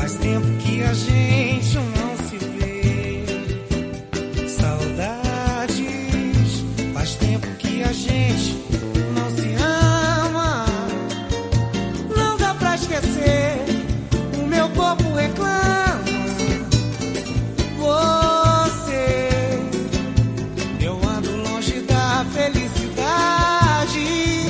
Faz tempo que a gente não se vê. Saudades. Faz tempo que a gente não se ama. Não dá pra esquecer. O meu corpo reclama. Você. Eu ando longe da felicidade.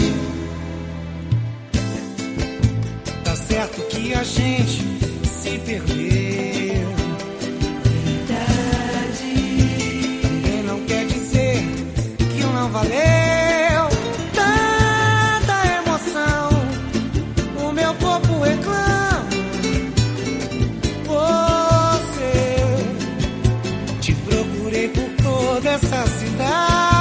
Tá certo que a gente se perdeu. Verdade. Também não quer dizer que não valeu tanta emoção. O meu corpo reclama. Você. Te procurei por toda essa cidade.